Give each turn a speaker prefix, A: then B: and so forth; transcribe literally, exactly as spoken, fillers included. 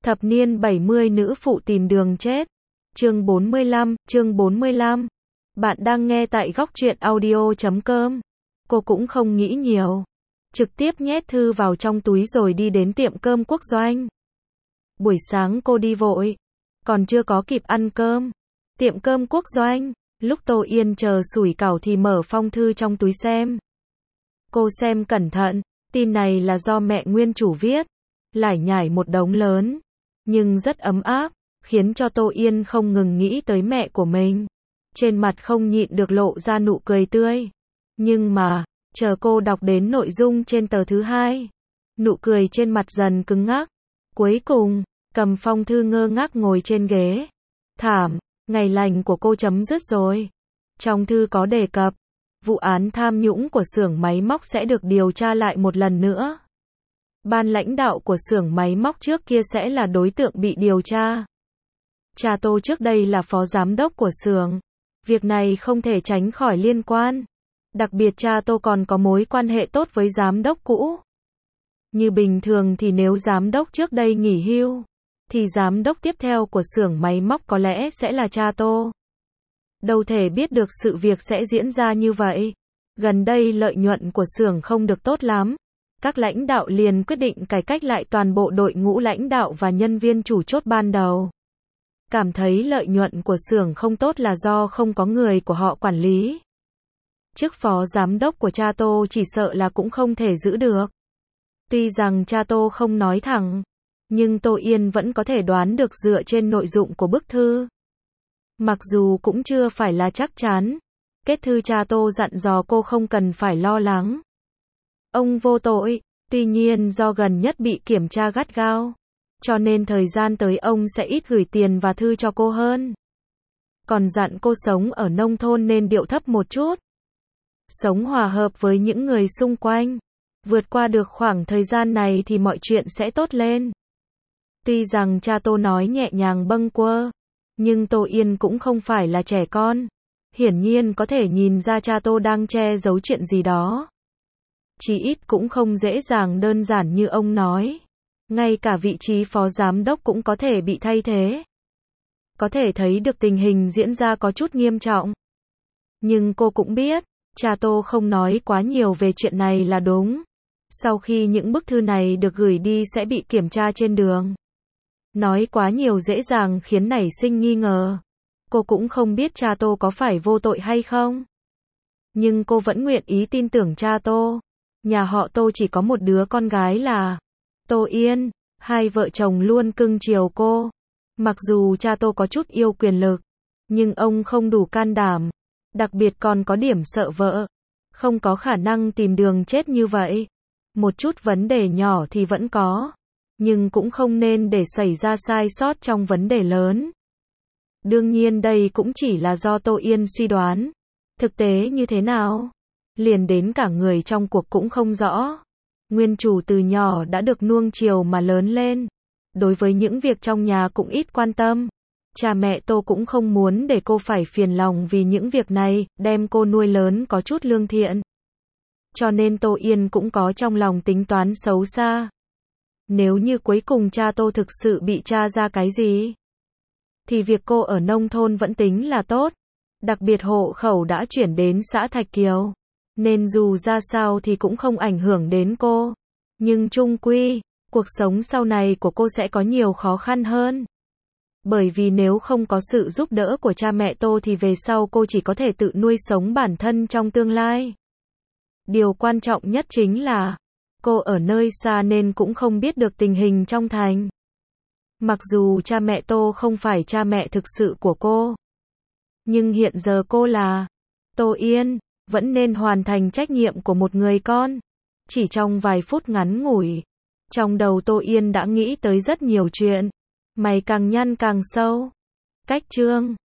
A: Thập niên bảy mươi nữ phụ tìm đường chết. Chương bốn mươi lăm, chương bốn mươi lăm. Bạn đang nghe tại góc truyện audio chấm com. Cô cũng không nghĩ nhiều. Trực tiếp nhét thư vào trong túi rồi đi đến tiệm cơm Quốc Doanh. Buổi sáng cô đi vội. Còn chưa có kịp ăn cơm. Tiệm cơm Quốc Doanh. Lúc Tô Yên chờ sủi cảo thì mở phong thư trong túi xem. Cô xem cẩn thận. Tin này là do mẹ nguyên chủ viết. Lải nhải một đống lớn. Nhưng rất ấm áp, khiến cho Tô Yên không ngừng nghĩ tới mẹ của mình. Trên mặt không nhịn được lộ ra nụ cười tươi. Nhưng mà, chờ cô đọc đến nội dung trên tờ thứ hai, nụ cười trên mặt dần cứng ngắc. Cuối cùng, cầm phong thư ngơ ngác ngồi trên ghế. Thảm, ngày lành của cô chấm dứt rồi. Trong thư có đề cập, vụ án tham nhũng của xưởng máy móc sẽ được điều tra lại một lần nữa. Ban lãnh đạo của xưởng máy móc trước kia sẽ là đối tượng bị điều tra. Cha Tô trước đây là phó giám đốc của xưởng. Việc này không thể tránh khỏi liên quan. Đặc biệt cha Tô còn có mối quan hệ tốt với giám đốc cũ. Như bình thường thì nếu giám đốc trước đây nghỉ hưu, thì giám đốc tiếp theo của xưởng máy móc có lẽ sẽ là cha Tô. Đâu thể biết được sự việc sẽ diễn ra như vậy. Gần đây lợi nhuận của xưởng không được tốt lắm. Các lãnh đạo liền quyết định cải cách lại toàn bộ đội ngũ lãnh đạo và nhân viên chủ chốt ban đầu. Cảm thấy lợi nhuận của xưởng không tốt là do không có người của họ quản lý. Chức phó giám đốc của cha Tô chỉ sợ là cũng không thể giữ được. Tuy rằng cha Tô không nói thẳng, nhưng Tô Yên vẫn có thể đoán được dựa trên nội dung của bức thư. Mặc dù cũng chưa phải là chắc chắn. Kết thư cha Tô dặn dò cô không cần phải lo lắng. Ông vô tội, tuy nhiên do gần nhất bị kiểm tra gắt gao, cho nên thời gian tới ông sẽ ít gửi tiền và thư cho cô hơn. Còn dặn cô sống ở nông thôn nên điệu thấp một chút. Sống hòa hợp với những người xung quanh. Vượt qua được khoảng thời gian này thì mọi chuyện sẽ tốt lên. Tuy rằng cha Tô nói nhẹ nhàng bâng quơ, nhưng Tô Yên cũng không phải là trẻ con. Hiển nhiên có thể nhìn ra cha Tô đang che giấu chuyện gì đó. Chí ít cũng không dễ dàng đơn giản như ông nói. Ngay cả vị trí phó giám đốc cũng có thể bị thay thế. Có thể thấy được tình hình diễn ra có chút nghiêm trọng. Nhưng cô cũng biết, cha Tô không nói quá nhiều về chuyện này là đúng. Sau khi những bức thư này được gửi đi sẽ bị kiểm tra trên đường. Nói quá nhiều dễ dàng khiến nảy sinh nghi ngờ. Cô cũng không biết cha Tô có phải vô tội hay không. Nhưng cô vẫn nguyện ý tin tưởng cha Tô. Nhà họ Tô chỉ có một đứa con gái là Tô Yên, hai vợ chồng luôn cưng chiều cô. Mặc dù cha Tô có chút yêu quyền lực, nhưng ông không đủ can đảm, đặc biệt còn có điểm sợ vợ, không có khả năng tìm đường chết như vậy. Một chút vấn đề nhỏ thì vẫn có, nhưng cũng không nên để xảy ra sai sót trong vấn đề lớn. Đương nhiên đây cũng chỉ là do Tô Yên suy đoán. Thực tế như thế nào? Liền đến cả người trong cuộc cũng không rõ. Nguyên chủ từ nhỏ đã được nuông chiều mà lớn lên. Đối với những việc trong nhà cũng ít quan tâm. Cha mẹ Tô cũng không muốn để cô phải phiền lòng vì những việc này, đem cô nuôi lớn có chút lương thiện. Cho nên Tô Yên cũng có trong lòng tính toán xấu xa. Nếu như cuối cùng cha Tô thực sự bị tra ra cái gì, thì việc cô ở nông thôn vẫn tính là tốt. Đặc biệt hộ khẩu đã chuyển đến xã Thạch Kiều. Nên dù ra sao thì cũng không ảnh hưởng đến cô. Nhưng chung quy, cuộc sống sau này của cô sẽ có nhiều khó khăn hơn. Bởi vì nếu không có sự giúp đỡ của cha mẹ Tô thì về sau cô chỉ có thể tự nuôi sống bản thân trong tương lai. Điều quan trọng nhất chính là, cô ở nơi xa nên cũng không biết được tình hình trong thành. Mặc dù cha mẹ Tô không phải cha mẹ thực sự của cô, nhưng hiện giờ cô là Tô Yên, vẫn nên hoàn thành trách nhiệm của một người con. Chỉ trong vài phút ngắn ngủi, trong đầu Tô Yên đã nghĩ tới rất nhiều chuyện. Mày càng nhăn càng sâu. Cách chương